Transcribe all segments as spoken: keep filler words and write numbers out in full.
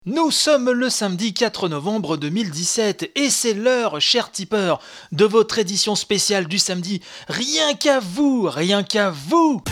Nous sommes le samedi quatre novembre deux mille dix-sept et c'est l'heure, chers tipeurs, de votre édition spéciale du samedi. Rien qu'à vous, rien qu'à vous!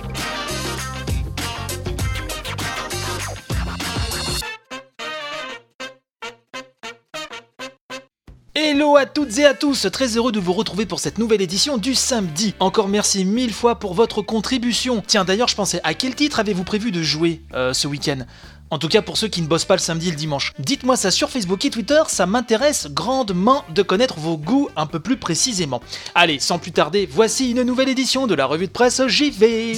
Hello à toutes et à tous, très heureux de vous retrouver pour cette nouvelle édition du samedi. Encore merci mille fois pour votre contribution. Tiens, d'ailleurs, je pensais, à quel titre avez-vous prévu de jouer euh, ce week-end ? En tout cas pour ceux qui ne bossent pas le samedi et le dimanche. Dites-moi ça sur Facebook et Twitter, ça m'intéresse grandement de connaître vos goûts un peu plus précisément. Allez, sans plus tarder, voici une nouvelle édition de la revue de presse J V.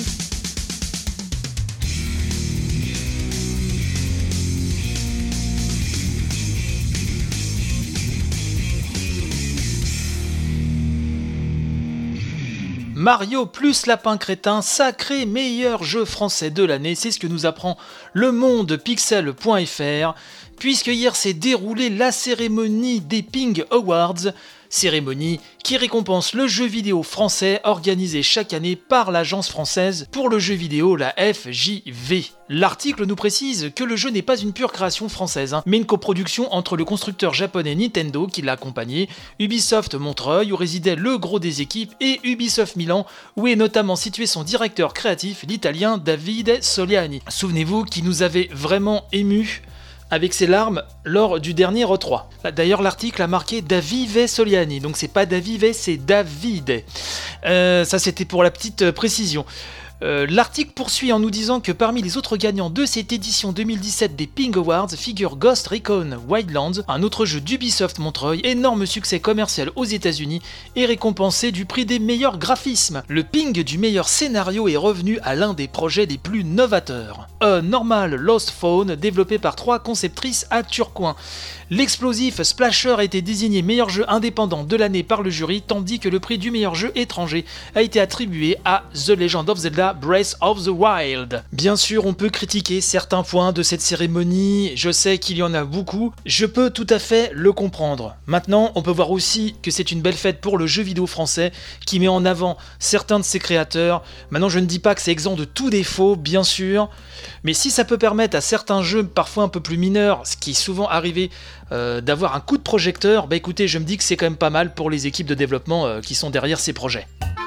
Mario plus Lapin Crétin, sacré meilleur jeu français de l'année, c'est ce que nous apprend le monde pixel point f r, puisque hier s'est déroulée la cérémonie des Ping Awards, cérémonie qui récompense le jeu vidéo français organisé chaque année par l'agence française pour le jeu vidéo, la F J V. L'article nous précise que le jeu n'est pas une pure création française, hein, mais une coproduction entre le constructeur japonais Nintendo qui l'a accompagné, Ubisoft Montreuil où résidait le gros des équipes et Ubisoft Milan où est notamment situé son directeur créatif, l'italien Davide Soliani. Souvenez-vous qui nous avait vraiment émus avec ses larmes lors du dernier E trois. D'ailleurs, l'article a marqué Davide Soliani, donc c'est pas Davide, c'est Davide. Euh, ça, c'était pour la petite précision. Euh, L'article poursuit en nous disant que parmi les autres gagnants de cette édition deux mille dix-sept des Ping Awards figure Ghost Recon Wildlands, un autre jeu d'Ubisoft Montreuil, énorme succès commercial aux États-Unis et récompensé du prix des meilleurs graphismes. Le ping du meilleur scénario est revenu à l'un des projets les plus novateurs. A Normal Lost Phone, développé par trois conceptrices à Turcoing. L'explosif Splasher a été désigné meilleur jeu indépendant de l'année par le jury, tandis que le prix du meilleur jeu étranger a été attribué à The Legend of Zelda Breath of the Wild. Bien sûr, on peut critiquer certains points de cette cérémonie, je sais qu'il y en a beaucoup, je peux tout à fait le comprendre. Maintenant, on peut voir aussi que c'est une belle fête pour le jeu vidéo français, qui met en avant certains de ses créateurs. Maintenant, je ne dis pas que c'est exempt de tout défaut, bien sûr, mais si ça peut permettre à certains jeux parfois un peu plus mineurs, ce qui est souvent arrivé, euh, d'avoir un coup de projecteur, bah écoutez, je me dis que c'est quand même pas mal pour les équipes de développement euh, qui sont derrière ces projets.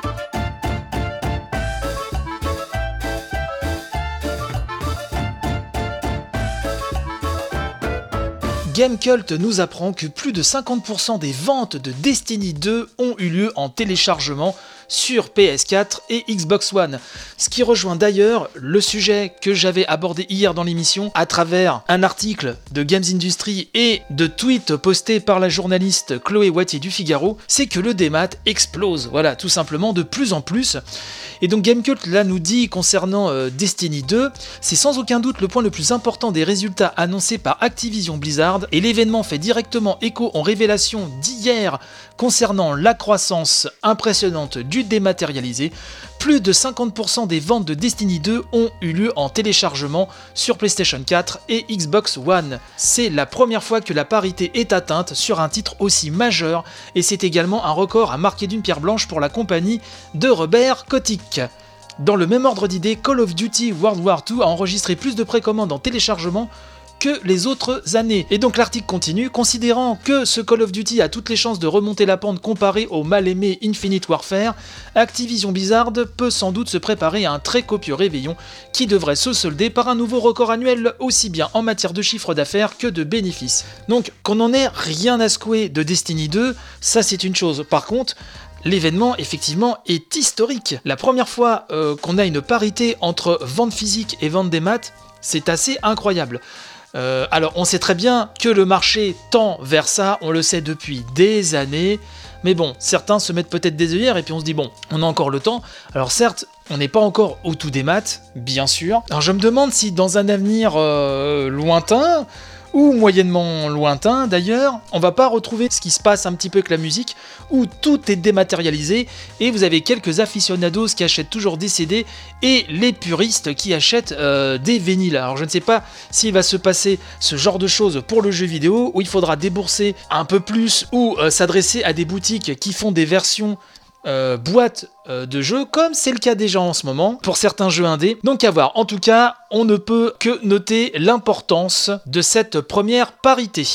Gamecult nous apprend que plus de cinquante pour cent des ventes de Destiny deux ont eu lieu en téléchargement sur P S quatre et Xbox One. Ce qui rejoint d'ailleurs le sujet que j'avais abordé hier dans l'émission à travers un article de Games Industry et de tweets postés par la journaliste Chloé Wattier du Figaro, c'est que le démat explose, voilà, tout simplement de plus en plus. Et donc Gamecult là nous dit concernant euh, Destiny deux, c'est sans aucun doute le point le plus important des résultats annoncés par Activision Blizzard et l'événement fait directement écho aux révélations d'hier concernant la croissance impressionnante du dématérialisé. Plus de cinquante pour cent des ventes de Destiny deux ont eu lieu en téléchargement sur PlayStation quatre et Xbox One. C'est la première fois que la parité est atteinte sur un titre aussi majeur et c'est également un record à marquer d'une pierre blanche pour la compagnie de Robert Kotick. Dans le même ordre d'idée, Call of Duty World War deux a enregistré plus de précommandes en téléchargement que les autres années. Et donc l'article continue, considérant que ce Call of Duty a toutes les chances de remonter la pente comparé au mal aimé Infinite Warfare, Activision Blizzard peut sans doute se préparer à un très copieux réveillon qui devrait se solder par un nouveau record annuel aussi bien en matière de chiffre d'affaires que de bénéfices. Donc qu'on n'en ait rien à secouer de Destiny deux, ça c'est une chose. Par contre, l'événement, effectivement, est historique. La première fois euh, qu'on a une parité entre vente physique et vente des maths, c'est assez incroyable. Euh, alors, on sait très bien que le marché tend vers ça, on le sait depuis des années, mais bon, certains se mettent peut-être des œillères et puis on se dit, bon, on a encore le temps. Alors certes, on n'est pas encore au tout des maths, bien sûr. Alors je me demande si dans un avenir euh, lointain, ou moyennement lointain d'ailleurs, on va pas retrouver ce qui se passe un petit peu avec la musique, où tout est dématérialisé, et vous avez quelques aficionados qui achètent toujours des C D, et les puristes qui achètent euh, des vinyles. Alors je ne sais pas s'il va se passer ce genre de choses pour le jeu vidéo, où il faudra débourser un peu plus, ou euh, s'adresser à des boutiques qui font des versions euh, boîte euh, de jeux, comme c'est le cas déjà en ce moment pour certains jeux indés. Donc à voir. En tout cas, on ne peut que noter l'importance de cette première parité.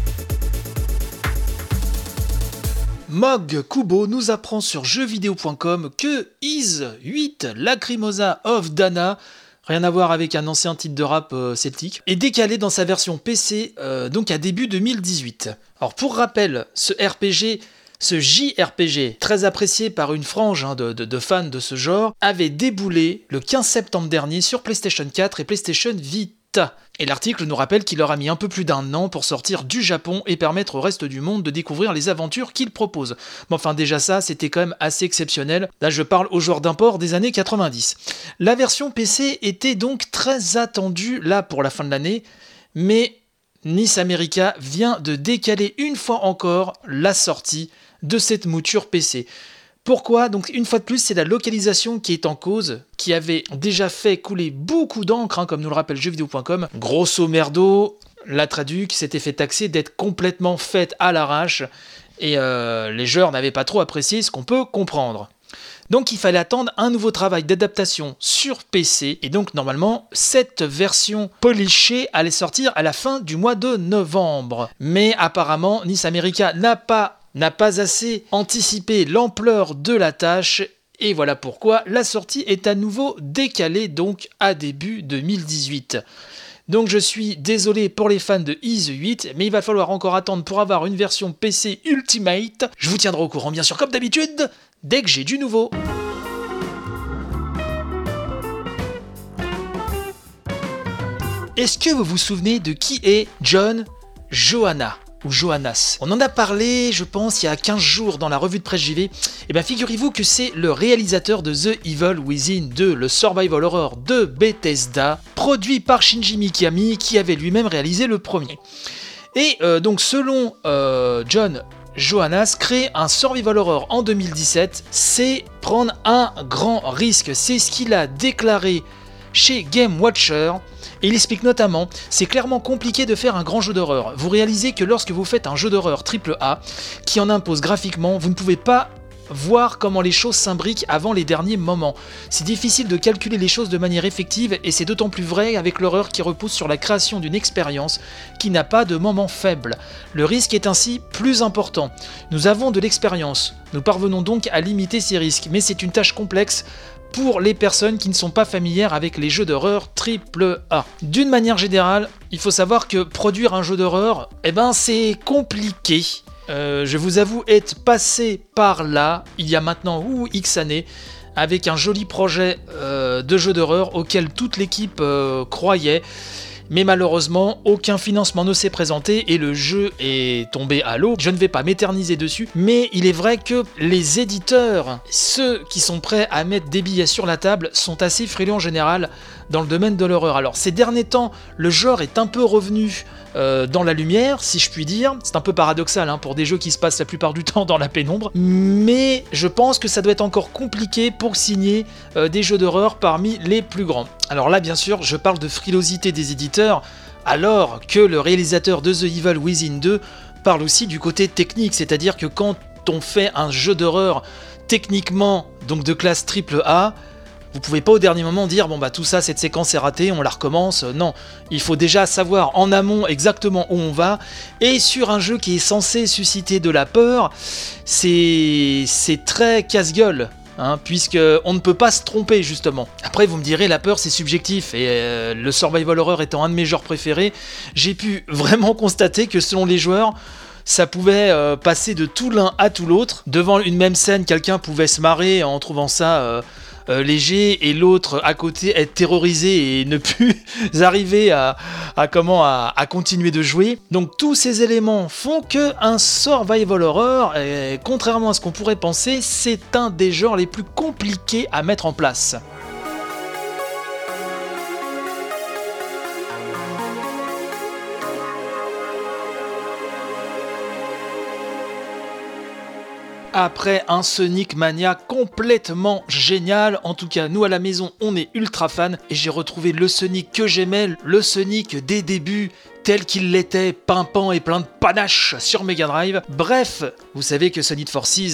Mog Kubo nous apprend sur jeux vidéo point com que Ys huit Lacrimosa of Dana, rien à voir avec un ancien titre de rap euh, celtique, est décalé dans sa version P C euh, donc à début deux mille dix-huit. Alors pour rappel, ce R P G, ce J R P G, très apprécié par une frange hein, de, de, de fans de ce genre, avait déboulé le quinze septembre dernier sur PlayStation quatre et PlayStation Vita. Et l'article nous rappelle qu'il leur a mis un peu plus d'un an pour sortir du Japon et permettre au reste du monde de découvrir les aventures qu'il propose. Mais enfin déjà ça, c'était quand même assez exceptionnel. Là je parle aux joueurs d'import des années quatre-vingt-dix. La version P C était donc très attendue là pour la fin de l'année, mais Nice America vient de décaler une fois encore la sortie de cette mouture P C. Pourquoi ? Donc une fois de plus, c'est la localisation qui est en cause, qui avait déjà fait couler beaucoup d'encre, hein, comme nous le rappelle jeux vidéo point com. Grosso merdo, la traduc s'était fait taxer d'être complètement faite à l'arrache, et euh, les joueurs n'avaient pas trop apprécié, ce qu'on peut comprendre. Donc il fallait attendre un nouveau travail d'adaptation sur P C, et donc normalement, cette version polishée allait sortir à la fin du mois de novembre. Mais apparemment, Nice America n'a pas n'a pas assez anticipé l'ampleur de la tâche, et voilà pourquoi la sortie est à nouveau décalée donc à début deux mille dix-huit. Donc je suis désolé pour les fans de Ys huit, mais il va falloir encore attendre pour avoir une version P C Ultimate. Je vous tiendrai au courant bien sûr comme d'habitude, dès que j'ai du nouveau. Est-ce que vous vous souvenez de qui est John Johanna ? Ou Johannas. On en a parlé, je pense, il y a quinze jours dans la revue de presse J V. Et bien figurez-vous que c'est le réalisateur de The Evil Within deux, le survival horror de Bethesda, produit par Shinji Mikami, qui avait lui-même réalisé le premier. Et euh, donc selon euh, John Johannas, créer un survival horror en deux mille dix-sept, c'est prendre un grand risque. C'est ce qu'il a déclaré chez Game Watcher. Et il explique notamment, c'est clairement compliqué de faire un grand jeu d'horreur. Vous réalisez que lorsque vous faites un jeu d'horreur triple A, qui en impose graphiquement, vous ne pouvez pas voir comment les choses s'imbriquent avant les derniers moments. C'est difficile de calculer les choses de manière effective, et c'est d'autant plus vrai avec l'horreur qui repose sur la création d'une expérience qui n'a pas de moment faible. Le risque est ainsi plus important. Nous avons de l'expérience, nous parvenons donc à limiter ces risques, mais c'est une tâche complexe pour les personnes qui ne sont pas familières avec les jeux d'horreur triple A. D'une manière générale, il faut savoir que produire un jeu d'horreur, eh ben c'est compliqué. Euh, je vous avoue être passé par là, il y a maintenant ou X années, avec un joli projet euh, de jeu d'horreur auquel toute l'équipe euh, croyait. Mais malheureusement, aucun financement ne s'est présenté et le jeu est tombé à l'eau. Je ne vais pas m'éterniser dessus, mais il est vrai que les éditeurs, ceux qui sont prêts à mettre des billets sur la table, sont assez frileux en général dans le domaine de l'horreur. Alors ces derniers temps, le genre est un peu revenu euh, dans la lumière, si je puis dire. C'est un peu paradoxal hein, pour des jeux qui se passent la plupart du temps dans la pénombre, mais je pense que ça doit être encore compliqué pour signer euh, des jeux d'horreur parmi les plus grands. Alors là, bien sûr, je parle de frilosité des éditeurs, alors que le réalisateur de The Evil Within deux parle aussi du côté technique, c'est-à-dire que quand on fait un jeu d'horreur techniquement, donc de classe triple A, vous pouvez pas au dernier moment dire bon bah tout ça, cette séquence est ratée, on la recommence. Non, il faut déjà savoir en amont exactement où on va, et sur un jeu qui est censé susciter de la peur, c'est c'est très casse-gueule. Hein, puisqu'on ne peut pas se tromper justement. Après vous me direz, la peur c'est subjectif, et euh, le survival horror étant un de mes genres préférés, j'ai pu vraiment constater que selon les joueurs, ça pouvait euh, passer de tout l'un à tout l'autre. Devant une même scène, quelqu'un pouvait se marrer en trouvant ça euh, euh, léger, et l'autre à côté être terrorisé et ne plus arriver à, à, comment, à, à continuer de jouer. Donc tous ces éléments font que un survival horror, et, contrairement à ce qu'on pourrait penser, c'est un des genres les plus compliqués à mettre en place. Après un Sonic Mania complètement génial, en tout cas nous à la maison on est ultra fans, et j'ai retrouvé le Sonic que j'aimais, le Sonic des débuts, tel qu'il l'était, pimpant et plein de panache sur Mega Drive. Bref, vous savez que Sonic Forces,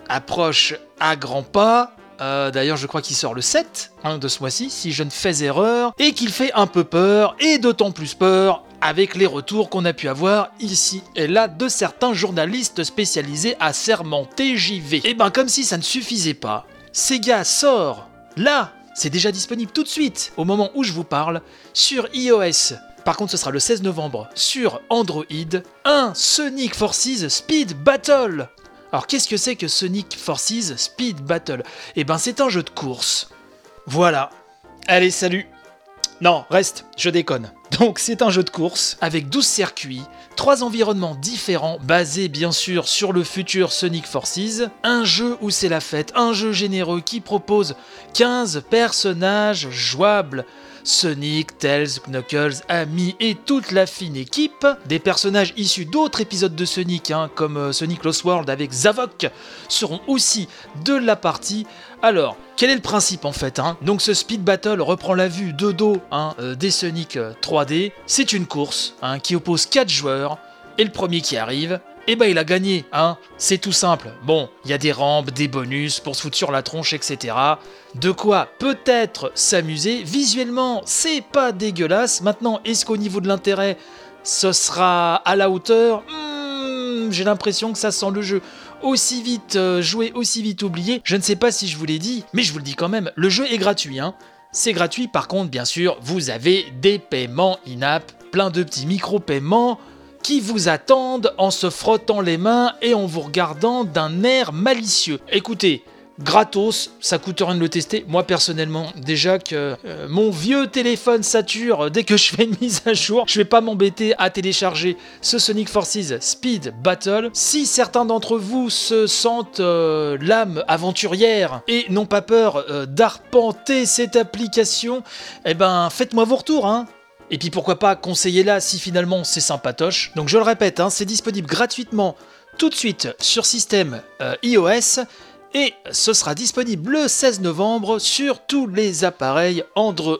approche à grands pas. Euh, d'ailleurs, je crois qu'il sort le sept hein, de ce mois-ci, si je ne fais erreur, et qu'il fait un peu peur, et d'autant plus peur avec les retours qu'on a pu avoir ici et là de certains journalistes spécialisés à sermenter J V. Et ben comme si ça ne suffisait pas, Sega sort, là, c'est déjà disponible tout de suite, au moment où je vous parle, sur iOS. Par contre, ce sera le seize novembre sur Android, un Sonic Forces Speed Battle. Alors qu'est-ce que c'est que Sonic Forces Speed Battle ? Eh ben c'est un jeu de course. Voilà. Allez, salut. Non, reste, je déconne. Donc c'est un jeu de course avec douze circuits, trois environnements différents basés bien sûr sur le futur Sonic Forces, un jeu où c'est la fête, un jeu généreux qui propose quinze personnages jouables. Sonic, Tails, Knuckles, Amy et toute la fine équipe, des personnages issus d'autres épisodes de Sonic, hein, comme euh, Sonic Lost World avec Zavok, seront aussi de la partie. Alors, quel est le principe en fait hein Donc ce Speed Battle reprend la vue de dos hein, euh, des Sonic euh, trois D, c'est une course hein, qui oppose quatre joueurs, et le premier qui arrive, eh ben il a gagné, hein, c'est tout simple. Bon, il y a des rampes, des bonus pour se foutre sur la tronche, et cetera. De quoi peut-être s'amuser. Visuellement, c'est pas dégueulasse. Maintenant, est-ce qu'au niveau de l'intérêt, ce sera à la hauteur ? hmm, J'ai l'impression que ça sent le jeu aussi vite euh, joué, aussi vite oublié. Je ne sais pas si je vous l'ai dit, mais je vous le dis quand même, le jeu est gratuit, hein. C'est gratuit, par contre, bien sûr, vous avez des paiements in-app, plein de petits micro-paiements qui vous attendent en se frottant les mains et en vous regardant d'un air malicieux. Écoutez, gratos, ça coûte rien de le tester. Moi personnellement, déjà que euh, mon vieux téléphone sature dès que je fais une mise à jour, je vais pas m'embêter à télécharger ce Sonic Forces Speed Battle. Si certains d'entre vous se sentent euh, l'âme aventurière et n'ont pas peur euh, d'arpenter cette application, eh ben faites-moi vos retours, hein. Et puis pourquoi pas conseiller-la si finalement c'est sympatoche. Donc je le répète, hein, c'est disponible gratuitement tout de suite sur système euh, iOS et ce sera disponible le seize novembre sur tous les appareils Android.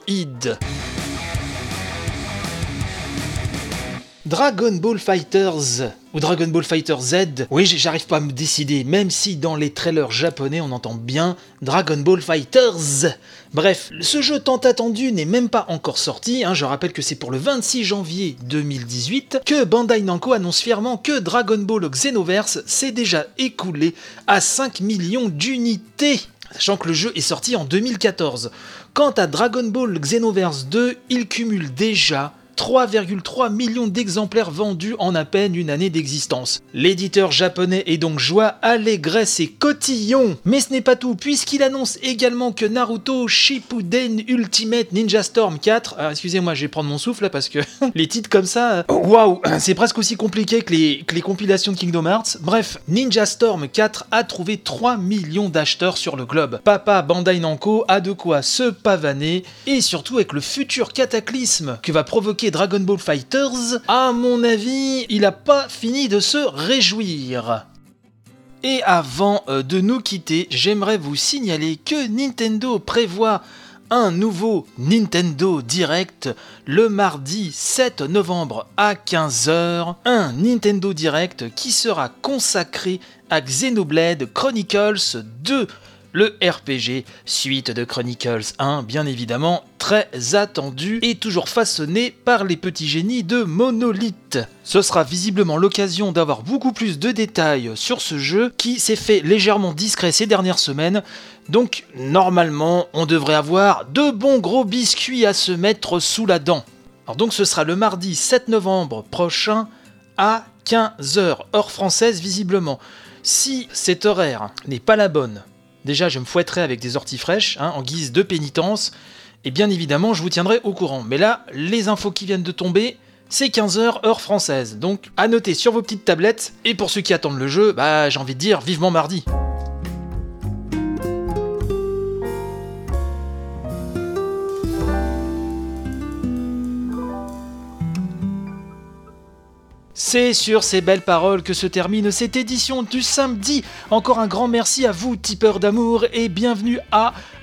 Dragon Ball Fighters ou Dragon Ball Fighter Z, oui j'arrive pas à me décider, même si dans les trailers japonais on entend bien Dragon Ball Fighters. Bref, ce jeu tant attendu n'est même pas encore sorti, hein. Je rappelle que c'est pour le vingt-six janvier deux mille dix-huit que Bandai Namco annonce fièrement que Dragon Ball Xenoverse s'est déjà écoulé à cinq millions d'unités. Sachant que le jeu est sorti en deux mille quatorze. Quant à Dragon Ball Xenoverse deux, il cumule déjà trois virgule trois millions d'exemplaires vendus en à peine une année d'existence. L'éditeur japonais est donc joie, allégresse et cotillon. Mais ce n'est pas tout, puisqu'il annonce également que Naruto Shippuden Ultimate Ninja Storm quatre... Alors, excusez-moi, je vais prendre mon souffle là parce que les titres comme ça... Waouh, c'est presque aussi compliqué que les, que les compilations de Kingdom Hearts. Bref, Ninja Storm quatre a trouvé trois millions d'acheteurs sur le globe. Papa Bandai Namco a de quoi se pavaner, et surtout avec le futur cataclysme que va provoquer Dragon Ball Fighters, à mon avis, il a pas fini de se réjouir. Et avant euh, de nous quitter, j'aimerais vous signaler que Nintendo prévoit un nouveau Nintendo Direct le mardi sept novembre à quinze heures. Un Nintendo Direct qui sera consacré à Xenoblade Chronicles deux. Le R P G, suite de Chronicles un, bien évidemment, très attendu et toujours façonné par les petits génies de Monolith. Ce sera visiblement l'occasion d'avoir beaucoup plus de détails sur ce jeu qui s'est fait légèrement discret ces dernières semaines, donc normalement on devrait avoir de bons gros biscuits à se mettre sous la dent. Alors donc ce sera le mardi sept novembre prochain à quinze heures, heure française visiblement. Si cet horaire n'est pas la bonne, déjà, je me fouetterai avec des orties fraîches, hein, en guise de pénitence, et bien évidemment, je vous tiendrai au courant. Mais là, les infos qui viennent de tomber, c'est quinze heures, heure française. Donc, à noter sur vos petites tablettes, et pour ceux qui attendent le jeu, bah, j'ai envie de dire, vivement mardi. C'est sur ces belles paroles que se termine cette édition du samedi. Encore un grand merci à vous, tipeurs d'amour, et bienvenue à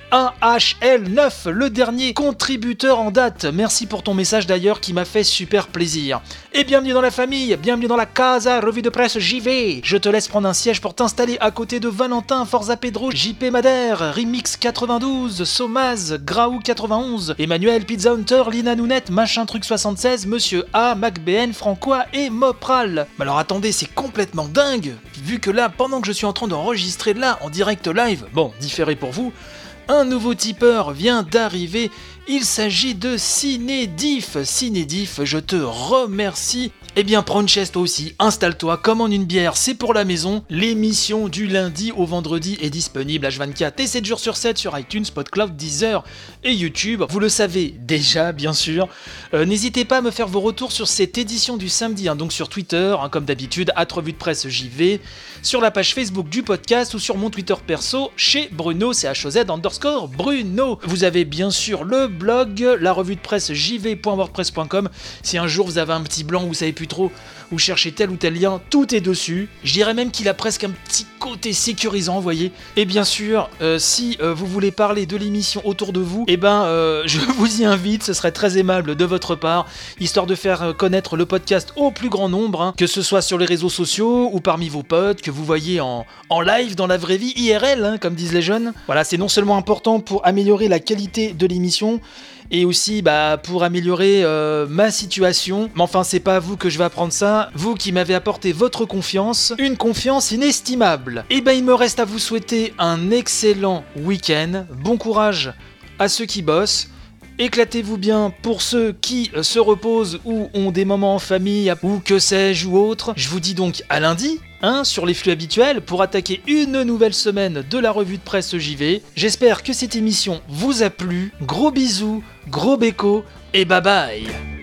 un H L neuf, le dernier contributeur en date. Merci pour ton message d'ailleurs qui m'a fait super plaisir. Et bienvenue dans la famille, bienvenue dans la Casa, revue de presse J V. Je te laisse prendre un siège pour t'installer à côté de Valentin, Forza Pedro, J P Madère, Remix quatre-vingt-douze, Somaz, Graou quatre-vingt-onze, Emmanuel, Pizza Hunter, Lina Nounette, Machin Truc soixante-seize, Monsieur A, MacBN, Francois et Mopral. Mais alors attendez, c'est complètement dingue, vu que là, pendant que je suis en train d'enregistrer là, en direct live, bon, différé pour vous, un nouveau tipeur vient d'arriver, il s'agit de Cinédif. Cinédif, je te remercie. Eh bien, prends une chaise toi aussi, installe-toi, commande une bière, c'est pour la maison. L'émission du lundi au vendredi est disponible H vingt-quatre et sept jours sur sept sur iTunes, PodCloud, Deezer et YouTube. Vous le savez déjà, bien sûr. Euh, n'hésitez pas à me faire vos retours sur cette édition du samedi, hein, donc sur Twitter, hein, comme d'habitude, arobase revue de presse J V, sur la page Facebook du podcast ou sur mon Twitter perso, chez Bruno, c'est H O Z underscore Bruno. Vous avez bien sûr le blog, la revue de presse j v point wordpress point com. Si un jour vous avez un petit blanc, vous savez plus trop où chercher tel ou tel lien, tout est dessus. Je dirais même qu'il a presque un petit côté sécurisant, vous voyez. Et bien sûr, euh, si euh, vous voulez parler de l'émission autour de vous, eh ben, euh, je vous y invite, ce serait très aimable de votre part, histoire de faire connaître le podcast au plus grand nombre, hein, que ce soit sur les réseaux sociaux ou parmi vos potes, que vous voyez en, en live dans la vraie vie, I R L, hein, comme disent les jeunes. Voilà, c'est non seulement important pour améliorer la qualité de l'émission, et aussi bah, pour améliorer euh, ma situation. Mais enfin, c'est pas à vous que je vais apprendre ça, vous qui m'avez apporté votre confiance, une confiance inestimable. Et ben il me reste à vous souhaiter un excellent week-end, bon courage à ceux qui bossent, éclatez-vous bien pour ceux qui se reposent ou ont des moments en famille ou que sais-je ou autre. Je vous dis donc à lundi, hein, sur les flux habituels pour attaquer une nouvelle semaine de la revue de presse J V. J'espère que cette émission vous a plu. Gros bisous, gros béco et bye bye.